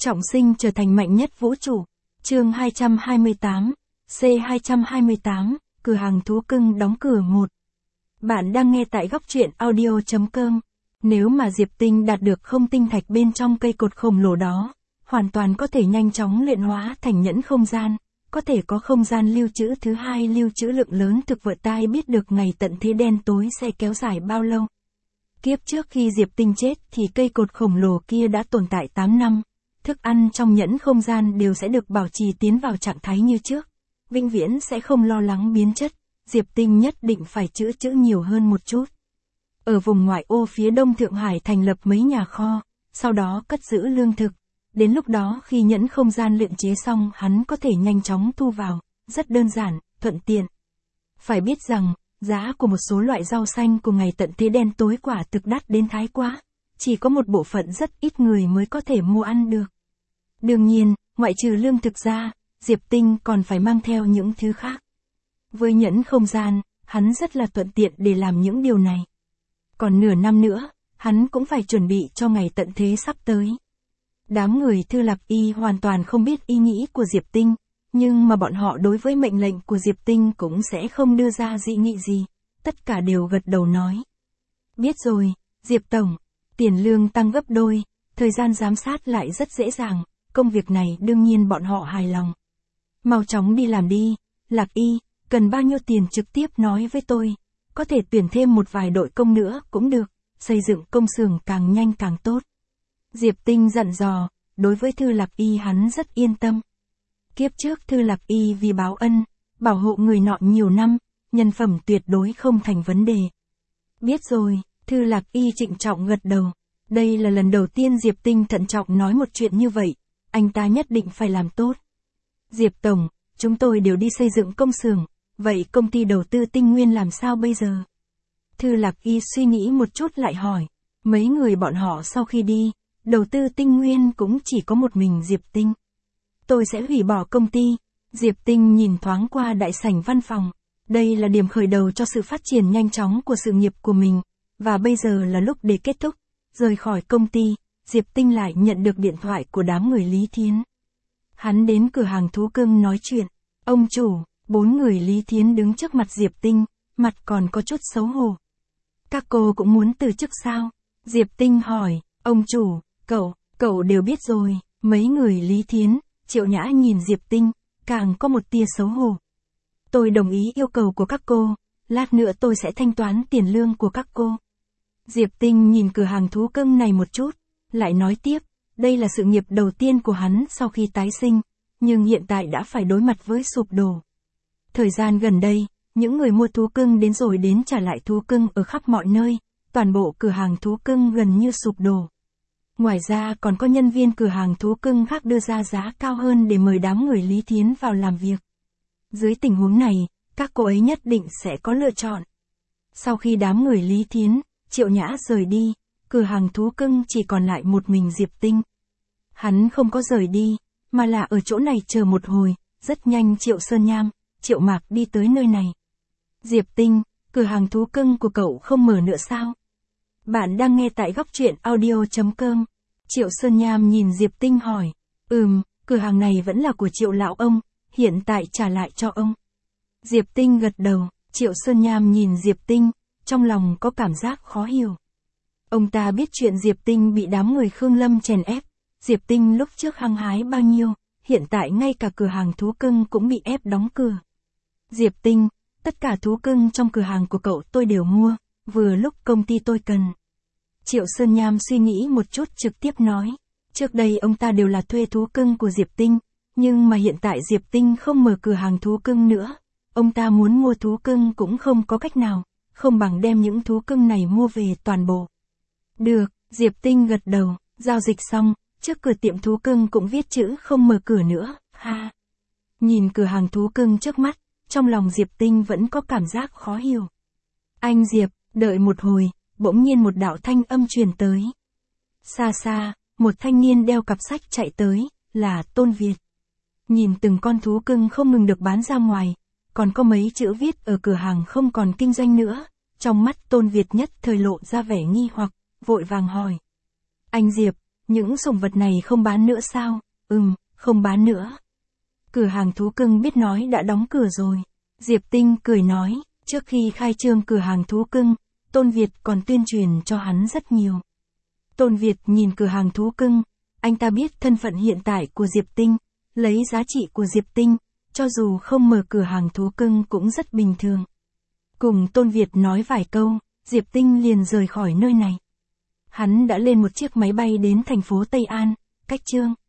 Trọng sinh trở thành mạnh nhất vũ trụ. Chương 228, C228, cửa hàng thú cưng đóng cửa 1. Bạn đang nghe tại góc truyện audio.com. Nếu mà Diệp Tinh đạt được không tinh thạch bên trong cây cột khổng lồ đó, hoàn toàn có thể nhanh chóng luyện hóa thành nhẫn không gian, có thể có không gian lưu trữ thứ hai, lưu trữ lượng lớn thực vật. Tai biết được ngày tận thế đen tối sẽ kéo dài bao lâu. Kiếp trước khi Diệp Tinh chết thì cây cột khổng lồ kia đã tồn tại 8 năm. Thức ăn trong nhẫn không gian đều sẽ được bảo trì tiến vào trạng thái như trước. Vĩnh viễn sẽ không lo lắng biến chất. Diệp Tinh nhất định phải trữ nhiều hơn một chút. Ở vùng ngoại ô phía đông Thượng Hải thành lập mấy nhà kho, sau đó cất giữ lương thực. Đến lúc đó khi nhẫn không gian luyện chế xong hắn có thể nhanh chóng thu vào, rất đơn giản, thuận tiện. Phải biết rằng, giá của một số loại rau xanh của ngày tận thế đen tối quả thực đắt đến thái quá. Chỉ có một bộ phận rất ít người mới có thể mua ăn được. Đương nhiên, ngoại trừ lương thực ra, Diệp Tinh còn phải mang theo những thứ khác. Với nhẫn không gian, hắn rất là thuận tiện để làm những điều này. Còn nửa năm nữa, hắn cũng phải chuẩn bị cho ngày tận thế sắp tới. Đám người Thư Lạc Y hoàn toàn không biết ý nghĩ của Diệp Tinh, nhưng mà bọn họ đối với mệnh lệnh của Diệp Tinh cũng sẽ không đưa ra dị nghị gì, tất cả đều gật đầu nói. Biết rồi, Diệp Tổng, tiền lương tăng gấp đôi, thời gian giám sát lại rất dễ dàng, công việc này đương nhiên bọn họ hài lòng. Mau chóng đi làm đi, Lạc Y, cần bao nhiêu tiền trực tiếp nói với tôi, có thể tuyển thêm một vài đội công nữa cũng được, xây dựng công xưởng càng nhanh càng tốt. Diệp Tinh dặn dò, đối với Thư Lạc Y hắn rất yên tâm. Kiếp trước Thư Lạc Y vì báo ân, bảo hộ người nọ nhiều năm, nhân phẩm tuyệt đối không thành vấn đề. Biết rồi, Thư Lạc Y trịnh trọng gật đầu. Đây là lần đầu tiên Diệp Tinh thận trọng nói một chuyện như vậy, anh ta nhất định phải làm tốt. Diệp Tổng, chúng tôi đều đi xây dựng công xưởng, vậy công ty đầu tư Tinh Nguyên làm sao bây giờ? Thư Lạc Y suy nghĩ một chút lại hỏi, mấy người bọn họ sau khi đi, đầu tư Tinh Nguyên cũng chỉ có một mình Diệp Tinh. Tôi sẽ hủy bỏ công ty. Diệp Tinh nhìn thoáng qua đại sảnh văn phòng. Đây là điểm khởi đầu cho sự phát triển nhanh chóng của sự nghiệp của mình, và bây giờ là lúc để kết thúc. Rời khỏi công ty, Diệp Tinh lại nhận được điện thoại của đám người Lý Thiến. Hắn đến cửa hàng thú cưng nói chuyện. Ông chủ, 4 người Lý Thiến đứng trước mặt Diệp Tinh, mặt còn có chút xấu hổ. Các cô cũng muốn từ chức sao? Diệp Tinh hỏi, ông chủ, cậu đều biết rồi. Mấy người Lý Thiến, Triệu Nhã nhìn Diệp Tinh, càng có một tia xấu hổ. Tôi đồng ý yêu cầu của các cô, lát nữa tôi sẽ thanh toán tiền lương của các cô. Diệp Tinh nhìn cửa hàng thú cưng này một chút, lại nói tiếp, đây là sự nghiệp đầu tiên của hắn sau khi tái sinh, nhưng hiện tại đã phải đối mặt với sụp đổ. Thời gian gần đây, những người mua thú cưng đến rồi đến trả lại thú cưng ở khắp mọi nơi, toàn bộ cửa hàng thú cưng gần như sụp đổ. Ngoài ra còn có nhân viên cửa hàng thú cưng khác đưa ra giá cao hơn để mời đám người Lý Thiến vào làm việc. Dưới tình huống này, các cô ấy nhất định sẽ có lựa chọn. Sau khi đám người Lý Thiến, Triệu Nhã rời đi, cửa hàng thú cưng chỉ còn lại một mình Diệp Tinh. Hắn không có rời đi, mà là ở chỗ này chờ một hồi, rất nhanh Triệu Sơn Nham, Triệu Mạc đi tới nơi này. Diệp Tinh, cửa hàng thú cưng của cậu không mở nữa sao? Bạn đang nghe tại góc truyện audio.com. Triệu Sơn Nham nhìn Diệp Tinh hỏi, cửa hàng này vẫn là của Triệu lão ông, hiện tại trả lại cho ông. Diệp Tinh gật đầu, Triệu Sơn Nham nhìn Diệp Tinh, trong lòng có cảm giác khó hiểu. Ông ta biết chuyện Diệp Tinh bị đám người Khương Lâm chèn ép, Diệp Tinh lúc trước hăng hái bao nhiêu, hiện tại ngay cả cửa hàng thú cưng cũng bị ép đóng cửa. Diệp Tinh, tất cả thú cưng trong cửa hàng của cậu tôi đều mua, vừa lúc công ty tôi cần. Triệu Sơn Nham suy nghĩ một chút trực tiếp nói, trước đây ông ta đều là thuê thú cưng của Diệp Tinh, nhưng mà hiện tại Diệp Tinh không mở cửa hàng thú cưng nữa, ông ta muốn mua thú cưng cũng không có cách nào, không bằng đem những thú cưng này mua về toàn bộ. Được, Diệp Tinh gật đầu, giao dịch xong, trước cửa tiệm thú cưng cũng viết chữ không mở cửa nữa, ha. Nhìn cửa hàng thú cưng trước mắt, trong lòng Diệp Tinh vẫn có cảm giác khó hiểu. Anh Diệp, đợi một hồi, bỗng nhiên một đạo thanh âm truyền tới. Xa xa, một thanh niên đeo cặp sách chạy tới, là Tôn Việt. Nhìn từng con thú cưng không ngừng được bán ra ngoài, còn có mấy chữ viết ở cửa hàng không còn kinh doanh nữa, trong mắt Tôn Việt nhất thời lộ ra vẻ nghi hoặc, vội vàng hỏi. Anh Diệp, Những sủng vật này không bán nữa sao? Không bán nữa. Cửa hàng thú cưng biết nói đã đóng cửa rồi. Diệp Tinh cười nói, trước khi khai trương cửa hàng thú cưng, Tôn Việt còn tuyên truyền cho hắn rất nhiều. Tôn Việt nhìn cửa hàng thú cưng, anh ta biết thân phận hiện tại của Diệp Tinh, lấy giá trị của Diệp Tinh, cho dù không mở cửa hàng thú cưng cũng rất bình thường. Cùng Tôn Việt nói vài câu, Diệp Tinh liền rời khỏi nơi này. Hắn đã lên một chiếc máy bay đến thành phố Tây An, cách Chương